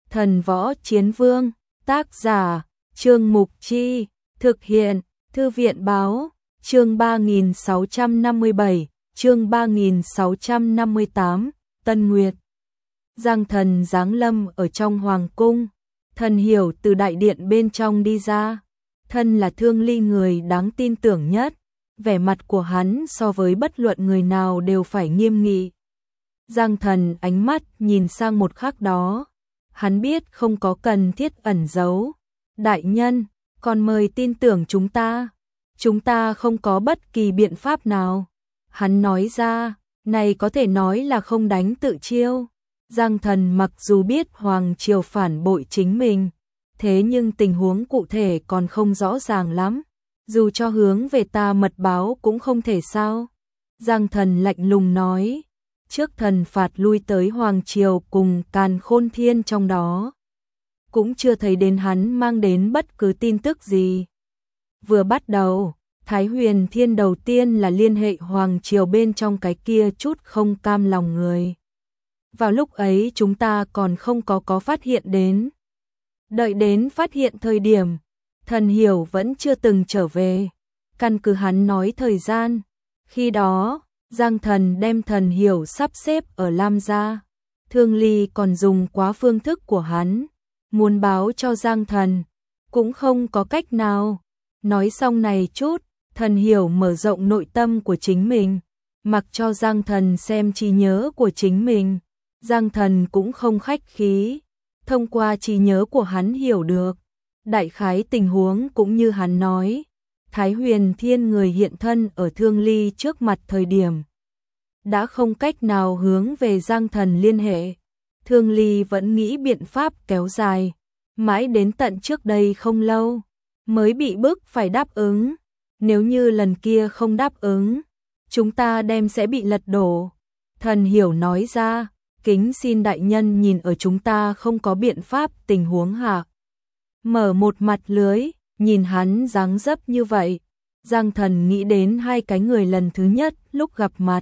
Thần Võ Chiến Vương, tác giả, Trương Mục Chi, thực hiện, Thư viện Báo, chương 3657, chương 3658, Tân Nguyệt. Giang Thần giáng lâm ở trong hoàng cung, Thần Hiểu từ đại điện bên trong đi ra, thân là Thương Ly người đáng tin tưởng nhất, vẻ mặt của hắn so với bất luận người nào đều phải nghiêm nghị. Giang Thần ánh mắt nhìn sang một khắc đó, hắn biết không có cần thiết ẩn giấu. Đại nhân, còn mời tin tưởng chúng ta không có bất kỳ biện pháp nào. Hắn nói ra, này có thể nói là không đánh tự chiêu. Giang Thần mặc dù biết Hoàng Triều phản bội chính mình, thế nhưng tình huống cụ thể còn không rõ ràng lắm. Dù cho hướng về ta mật báo cũng không thể sao. Giang Thần lạnh lùng nói, trước thần phạt lui tới Hoàng Triều cùng Càn Khôn Thiên trong đó, cũng chưa thấy đến hắn mang đến bất cứ tin tức gì. Vừa bắt đầu, Thái Huyền Thiên đầu tiên là liên hệ Hoàng Triều bên trong cái kia chút không cam lòng người. Vào lúc ấy chúng ta còn không có phát hiện đến. Đợi đến phát hiện thời điểm, Thần Hiểu vẫn chưa từng trở về. Căn cứ hắn nói thời gian, khi đó, Giang Thần đem Thần Hiểu sắp xếp ở Lam gia. Thương Ly còn dùng quá phương thức của hắn, muốn báo cho Giang Thần, cũng không có cách nào. Nói xong này chút, Thần Hiểu mở rộng nội tâm của chính mình, mặc cho Giang Thần xem trí nhớ của chính mình. Giang Thần cũng không khách khí, thông qua trí nhớ của hắn hiểu được đại khái tình huống cũng như hắn nói. Thái Huyền Thiên người hiện thân ở Thương Ly trước mặt thời điểm, đã không cách nào hướng về Giang Thần liên hệ. Thương Ly vẫn nghĩ biện pháp kéo dài, mãi đến tận trước đây không lâu, mới bị bức phải đáp ứng. Nếu như lần kia không đáp ứng, chúng ta đem sẽ bị lật đổ. Thần Hiểu nói ra, kính xin đại nhân nhìn ở chúng ta không có biện pháp tình huống hạ. Mở một mặt lưới, nhìn hắn dáng dấp như vậy, Giang Thần nghĩ đến hai cái người lần thứ nhất lúc gặp mặt.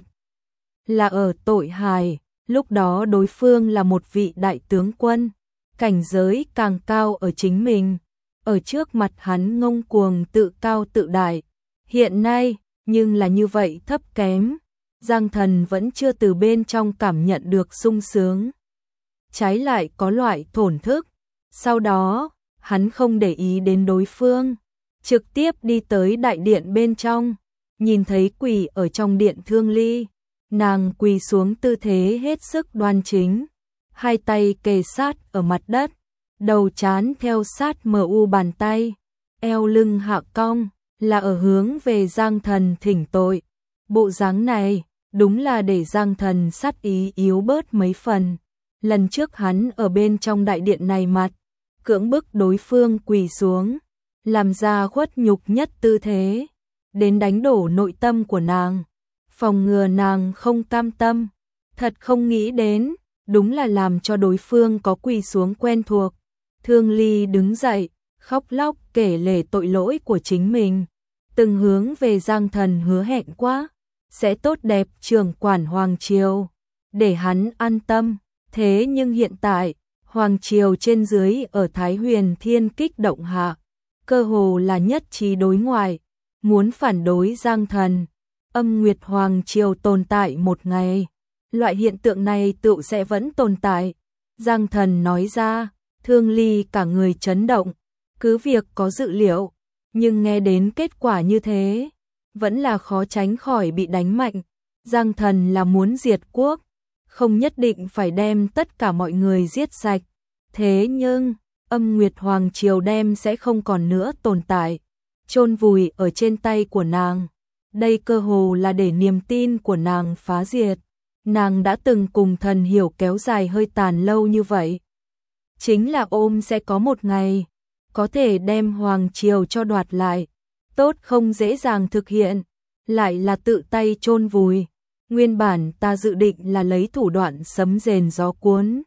Là ở Tội Hải, lúc đó đối phương là một vị đại tướng quân, cảnh giới càng cao ở chính mình, ở trước mặt hắn ngông cuồng tự cao tự đại. Hiện nay, nhưng là như vậy thấp kém, Giang Thần vẫn chưa từ bên trong cảm nhận được sung sướng. Trái lại có loại thổn thức. Sau đó, hắn không để ý đến đối phương, trực tiếp đi tới đại điện bên trong, nhìn thấy quỳ ở trong điện Thương Ly. Nàng quỳ xuống tư thế hết sức đoan chính, hai tay kề sát ở mặt đất, đầu trán theo sát mu bàn tay, eo lưng hạ cong, là ở hướng về Giang Thần thỉnh tội. Bộ dáng này, đúng là để Giang Thần sát ý yếu bớt mấy phần. Lần trước hắn ở bên trong đại điện này mặt, cưỡng bức đối phương quỳ xuống, làm ra khuất nhục nhất tư thế, đến đánh đổ nội tâm của nàng, phòng ngừa nàng không cam tâm. Thật không nghĩ đến, đúng là làm cho đối phương có quỳ xuống quen thuộc. Thương Ly đứng dậy, khóc lóc kể lể tội lỗi của chính mình, từng hướng về Giang Thần hứa hẹn quá, sẽ tốt đẹp trưởng quản Hoàng Triều, để hắn an tâm. Thế nhưng hiện tại, Hoàng Triều trên dưới ở Thái Huyền Thiên kích động hạ, cơ hồ là nhất trí đối ngoại, muốn phản đối Giang Thần. Âm Nguyệt Hoàng Triều tồn tại một ngày, loại hiện tượng này tự sẽ vẫn tồn tại. Giang Thần nói ra, Thương Ly cả người chấn động, cứ việc có dự liệu, nhưng nghe đến kết quả như thế, vẫn là khó tránh khỏi bị đánh mạnh. Giang Thần là muốn diệt quốc, không nhất định phải đem tất cả mọi người giết sạch. Thế nhưng, Âm Nguyệt Hoàng Triều đem sẽ không còn nữa tồn tại, chôn vùi ở trên tay của nàng. Đây cơ hồ là để niềm tin của nàng phá diệt. Nàng đã từng cùng Thần Hiểu kéo dài hơi tàn lâu như vậy, chính là ôm sẽ có một ngày có thể đem Hoàng Triều cho đoạt lại. Tốt không dễ dàng thực hiện, lại là tự tay chôn vùi. Nguyên bản ta dự định là lấy thủ đoạn sấm rền gió cuốn.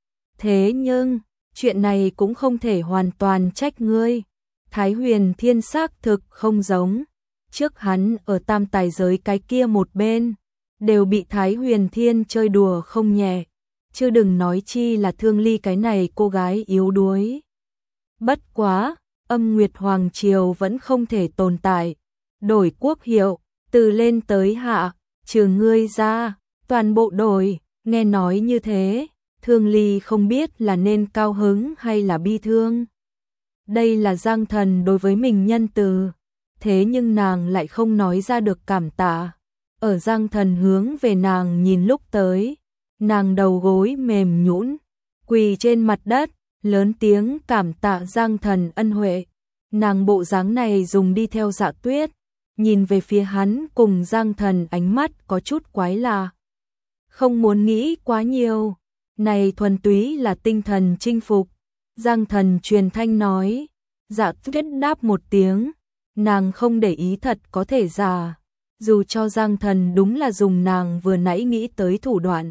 Thế nhưng, chuyện này cũng không thể hoàn toàn trách ngươi. Thái Huyền Thiên xác thực không giống. Trước hắn ở tam tài giới cái kia một bên, đều bị Thái Huyền Thiên chơi đùa không nhẹ. chứ đừng nói chi là Thương Ly cái này cô gái yếu đuối. Bất quá, Âm Nguyệt Hoàng Triều vẫn không thể tồn tại, đổi quốc hiệu, từ lên tới hạ, trừ ngươi ra, toàn bộ đổi. Nghe nói như thế, Thương Ly không biết là nên cao hứng hay là bi thương. Đây là Giang Thần đối với mình nhân từ, thế nhưng nàng lại không nói ra được cảm tạ. Ở Giang Thần hướng về nàng nhìn lúc tới, nàng đầu gối mềm nhũn, quỳ trên mặt đất, lớn tiếng cảm tạ Giang Thần ân huệ. Nàng bộ dáng này dùng đi theo Dạ Tuyết, nhìn về phía hắn cùng Giang Thần ánh mắt có chút quái lạ. Không muốn nghĩ quá nhiều, này thuần túy là tinh thần chinh phục. Giang Thần truyền thanh nói, Dạ Tuyết đáp một tiếng, nàng không để ý thật có thể giả, dù cho Giang Thần đúng là dùng nàng vừa nãy nghĩ tới thủ đoạn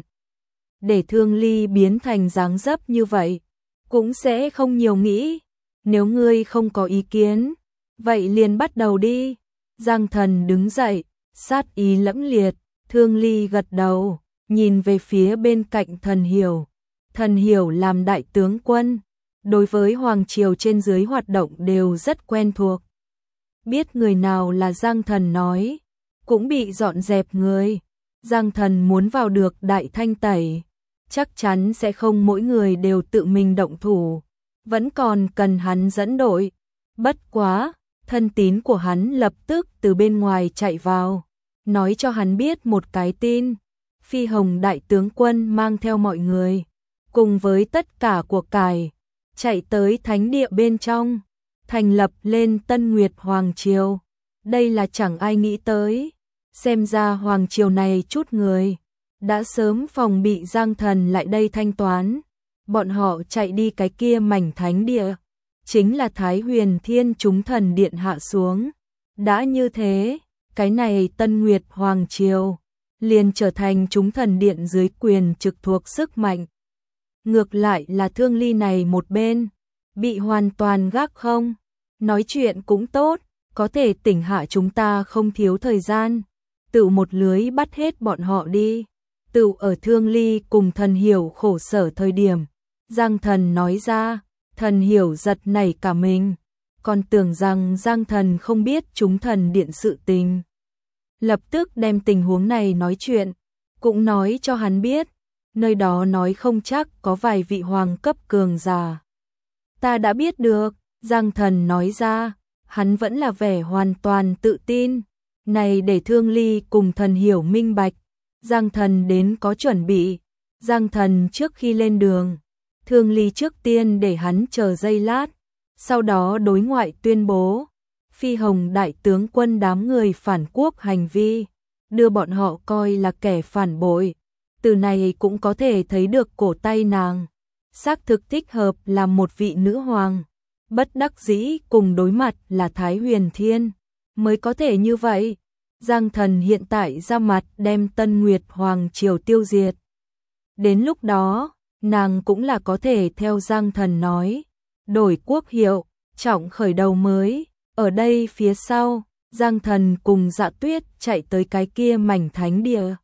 để Thương Ly biến thành dáng dấp như vậy, cũng sẽ không nhiều nghĩ. Nếu ngươi không có ý kiến, vậy liền bắt đầu đi. Giang Thần đứng dậy, sát ý lẫm liệt. Thương Ly gật đầu, nhìn về phía bên cạnh Thần Hiểu. Thần Hiểu làm đại tướng quân, đối với Hoàng Triều trên dưới hoạt động đều rất quen thuộc. Biết người nào là Giang Thần nói, cũng bị dọn dẹp người. Giang Thần muốn vào được Đại Thanh Tẩy, chắc chắn sẽ không mỗi người đều tự mình động thủ, vẫn còn cần hắn dẫn đội. Bất quá, thân tín của hắn lập tức từ bên ngoài chạy vào, nói cho hắn biết một cái tin. Phi Hồng đại tướng quân mang theo mọi người, cùng với tất cả của cải, chạy tới thánh địa bên trong, thành lập lên Tân Nguyệt Hoàng Triều. Đây là chẳng ai nghĩ tới, xem ra Hoàng Triều này chút người đã sớm phòng bị Giang Thần lại đây thanh toán. Bọn họ chạy đi cái kia mảnh thánh địa, chính là Thái Huyền Thiên chúng thần điện hạ xuống. Đã như thế, cái này Tân Nguyệt Hoàng Triều liền trở thành chúng thần điện dưới quyền trực thuộc sức mạnh. Ngược lại là Thương Ly này một bên, bị hoàn toàn gác không. Nói chuyện cũng tốt, có thể tỉnh hạ chúng ta không thiếu thời gian. Tự một lưới bắt hết bọn họ đi. Tự ở Thương Ly cùng Thần Hiểu khổ sở thời điểm, Giang Thần nói ra, Thần Hiểu giật nảy cả mình, còn tưởng rằng Giang Thần không biết chúng thần điện sự tình. Lập tức đem tình huống này nói chuyện, cũng nói cho hắn biết, nơi đó nói không chắc có vài vị hoàng cấp cường giả. Ta đã biết được, Giang Thần nói ra, hắn vẫn là vẻ hoàn toàn tự tin, này để Thương Ly cùng Thần Hiểu minh bạch. Giang Thần đến có chuẩn bị. Giang Thần trước khi lên đường, Thương Ly trước tiên để hắn chờ giây lát, sau đó đối ngoại tuyên bố Phi Hồng đại tướng quân đám người phản quốc hành vi, đưa bọn họ coi là kẻ phản bội. Từ này cũng có thể thấy được cổ tay nàng xác thực thích hợp làm một vị nữ hoàng. Bất đắc dĩ cùng đối mặt là Thái Huyền Thiên, mới có thể như vậy. Giang Thần hiện tại ra mặt đem Tân Nguyệt Hoàng Triều tiêu diệt. Đến lúc đó, nàng cũng là có thể theo Giang Thần nói, đổi quốc hiệu, trọng khởi đầu mới. Ở đây phía sau, Giang Thần cùng Dạ Tuyết chạy tới cái kia mảnh thánh địa.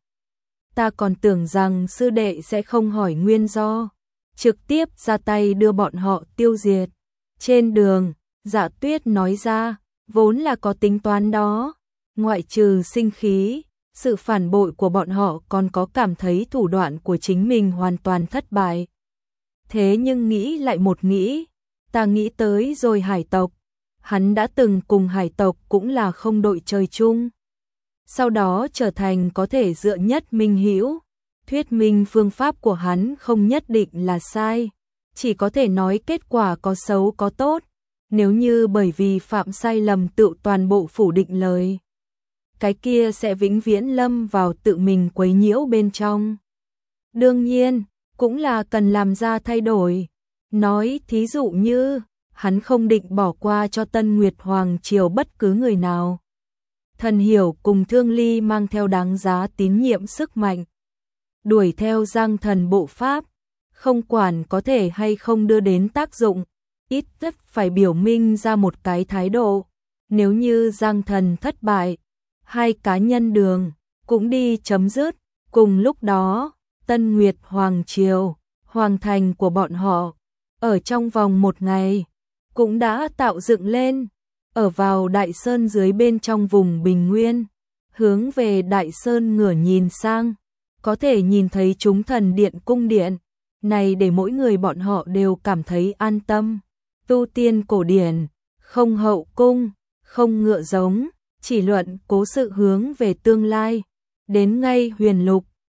Ta còn tưởng rằng sư đệ sẽ không hỏi nguyên do, trực tiếp ra tay đưa bọn họ tiêu diệt. Trên đường, Dạ Tuyết nói ra, vốn là có tính toán đó. Ngoại trừ sinh khí, sự phản bội của bọn họ còn có cảm thấy thủ đoạn của chính mình hoàn toàn thất bại. Thế nhưng nghĩ lại một nghĩ, ta nghĩ tới rồi hải tộc. Hắn đã từng cùng hải tộc cũng là không đội trời chung. Sau đó trở thành có thể dựa nhất minh hữu. Thuyết minh phương pháp của hắn không nhất định là sai. Chỉ có thể nói kết quả có xấu có tốt. Nếu như bởi vì phạm sai lầm tự toàn bộ phủ định lời, cái kia sẽ vĩnh viễn lâm vào tự mình quấy nhiễu bên trong. Đương nhiên, cũng là cần làm ra thay đổi. Nói thí dụ như, hắn không định bỏ qua cho Tân Nguyệt Hoàng Triều bất cứ người nào. Thần Hiểu cùng Thương Ly mang theo đáng giá tín nhiệm sức mạnh, đuổi theo Giang Thần bộ pháp, không quản có thể hay không đưa đến tác dụng, ít nhất phải biểu minh ra một cái thái độ. Nếu như Giang Thần thất bại, hai cá nhân đường cũng đi chấm dứt. Cùng lúc đó, Tân Nguyệt Hoàng Triều, hoàng thành của bọn họ, ở trong vòng một ngày, cũng đã tạo dựng lên, ở vào Đại Sơn dưới bên trong vùng Bình Nguyên, hướng về Đại Sơn ngửa nhìn sang, có thể nhìn thấy chúng thần điện cung điện, này để mỗi người bọn họ đều cảm thấy an tâm. Tu tiên cổ điển, không hậu cung, không ngựa giống, chỉ luận cố sự hướng về tương lai, đến ngay huyền lục,